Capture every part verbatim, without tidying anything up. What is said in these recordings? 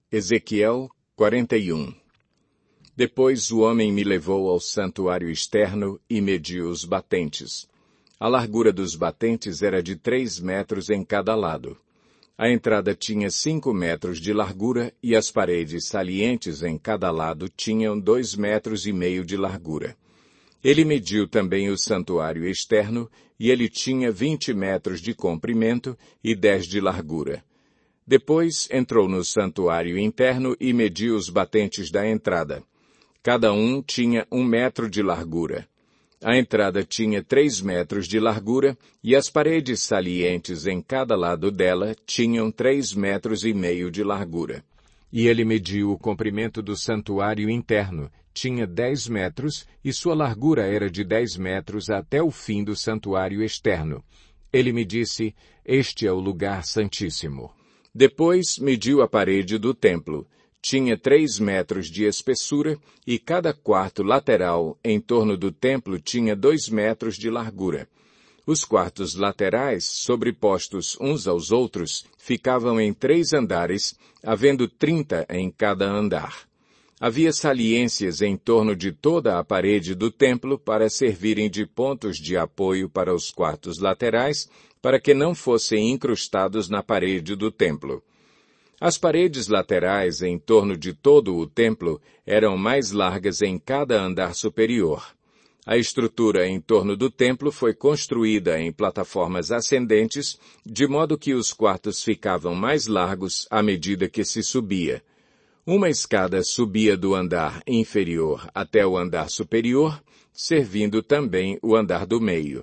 Ezequiel quarenta e um. Depois o homem me levou ao santuário externo e mediu os batentes. A largura dos batentes era de três metros em cada lado. A entrada tinha cinco metros de largura e as paredes salientes em cada lado tinham dois metros e meio de largura. Ele mediu também o santuário externo e ele tinha vinte metros de comprimento e dez de largura. Depois entrou no santuário interno e mediu os batentes da entrada. Cada um tinha um metro de largura. A entrada tinha três metros de largura e as paredes salientes em cada lado dela tinham três metros e meio de largura. E ele mediu o comprimento do santuário interno. Tinha dez metros e sua largura era de dez metros até o fim do santuário externo. Ele me disse, este é o lugar santíssimo. Depois mediu a parede do templo. Tinha três metros de espessura e cada quarto lateral em torno do templo tinha dois metros de largura. Os quartos laterais, sobrepostos uns aos outros, ficavam em três andares, havendo trinta em cada andar. Havia saliências em torno de toda a parede do templo para servirem de pontos de apoio para os quartos laterais, para que não fossem incrustados na parede do templo. As paredes laterais em torno de todo o templo eram mais largas em cada andar superior. A estrutura em torno do templo foi construída em plataformas ascendentes, de modo que os quartos ficavam mais largos à medida que se subia. Uma escada subia do andar inferior até o andar superior, servindo também o andar do meio.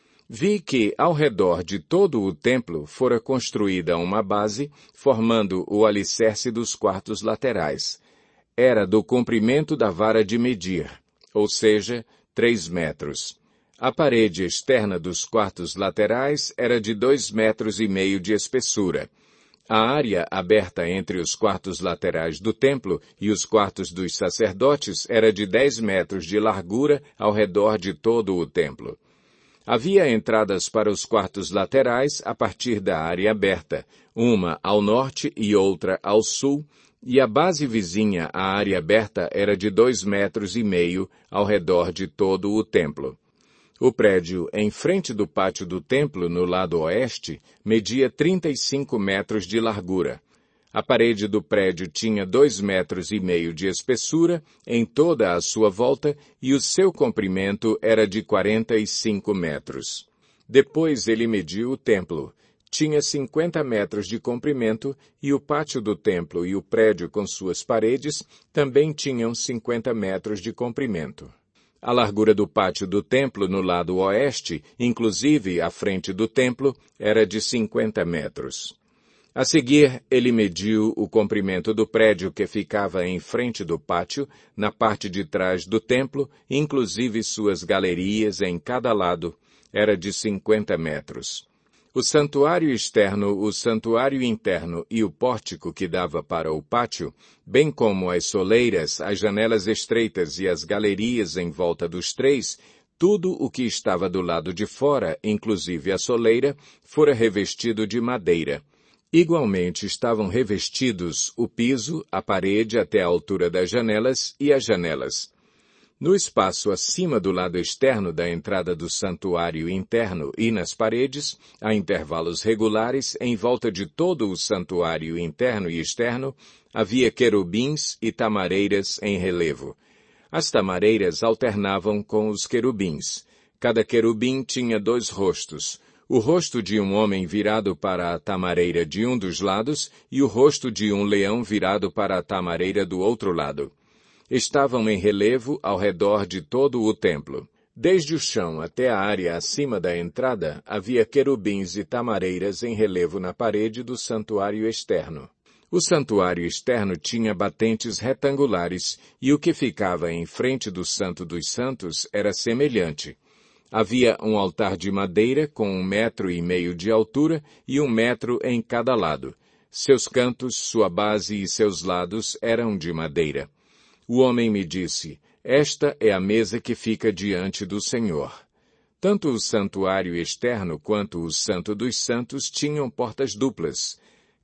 Vi que, ao redor de todo o templo, fora construída uma base, formando o alicerce dos quartos laterais. Era do comprimento da vara de medir, ou seja, três metros. A parede externa dos quartos laterais era de dois metros e meio de espessura. A área aberta entre os quartos laterais do templo e os quartos dos sacerdotes era de dez metros de largura ao redor de todo o templo. Havia entradas para os quartos laterais a partir da área aberta, uma ao norte e outra ao sul, e a base vizinha à área aberta era de dois metros e meio ao redor de todo o templo. O prédio em frente do pátio do templo, no lado oeste, media trinta e cinco metros de largura. A parede do prédio tinha dois metros e meio de espessura em toda a sua volta e o seu comprimento era de quarenta e cinco metros. Depois ele mediu o templo. Tinha cinquenta metros de comprimento e o pátio do templo e o prédio com suas paredes também tinham cinquenta metros de comprimento. A largura do pátio do templo no lado oeste, inclusive à frente do templo, era de cinquenta metros. A seguir, ele mediu o comprimento do prédio que ficava em frente do pátio, na parte de trás do templo, inclusive suas galerias em cada lado, era de cinquenta metros. O santuário externo, o santuário interno e o pórtico que dava para o pátio, bem como as soleiras, as janelas estreitas e as galerias em volta dos três, tudo o que estava do lado de fora, inclusive a soleira, fora revestido de madeira. Igualmente estavam revestidos o piso, a parede até a altura das janelas e as janelas. No espaço acima do lado externo da entrada do santuário interno e nas paredes, a intervalos regulares, em volta de todo o santuário interno e externo, havia querubins e tamareiras em relevo. As tamareiras alternavam com os querubins. Cada querubim tinha dois rostos. O rosto de um homem virado para a tamareira de um dos lados e o rosto de um leão virado para a tamareira do outro lado. Estavam em relevo ao redor de todo o templo. Desde o chão até a área acima da entrada, havia querubins e tamareiras em relevo na parede do santuário externo. O santuário externo tinha batentes retangulares e o que ficava em frente do Santo dos Santos era semelhante. Havia um altar de madeira com um metro e meio de altura e um metro em cada lado. Seus cantos, sua base e seus lados eram de madeira. O homem me disse, esta é a mesa que fica diante do Senhor. Tanto o santuário externo quanto o Santo dos Santos tinham portas duplas.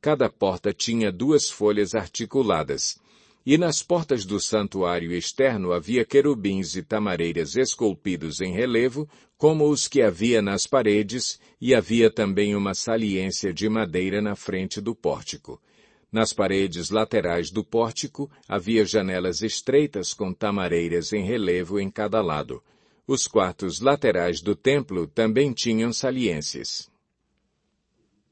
cada porta tinha duas folhas articuladas. E nas portas do santuário externo havia querubins e tamareiras esculpidos em relevo, como os que havia nas paredes, e havia também uma saliência de madeira na frente do pórtico. Nas paredes laterais do pórtico havia janelas estreitas com tamareiras em relevo em cada lado. Os quartos laterais do templo também tinham saliências.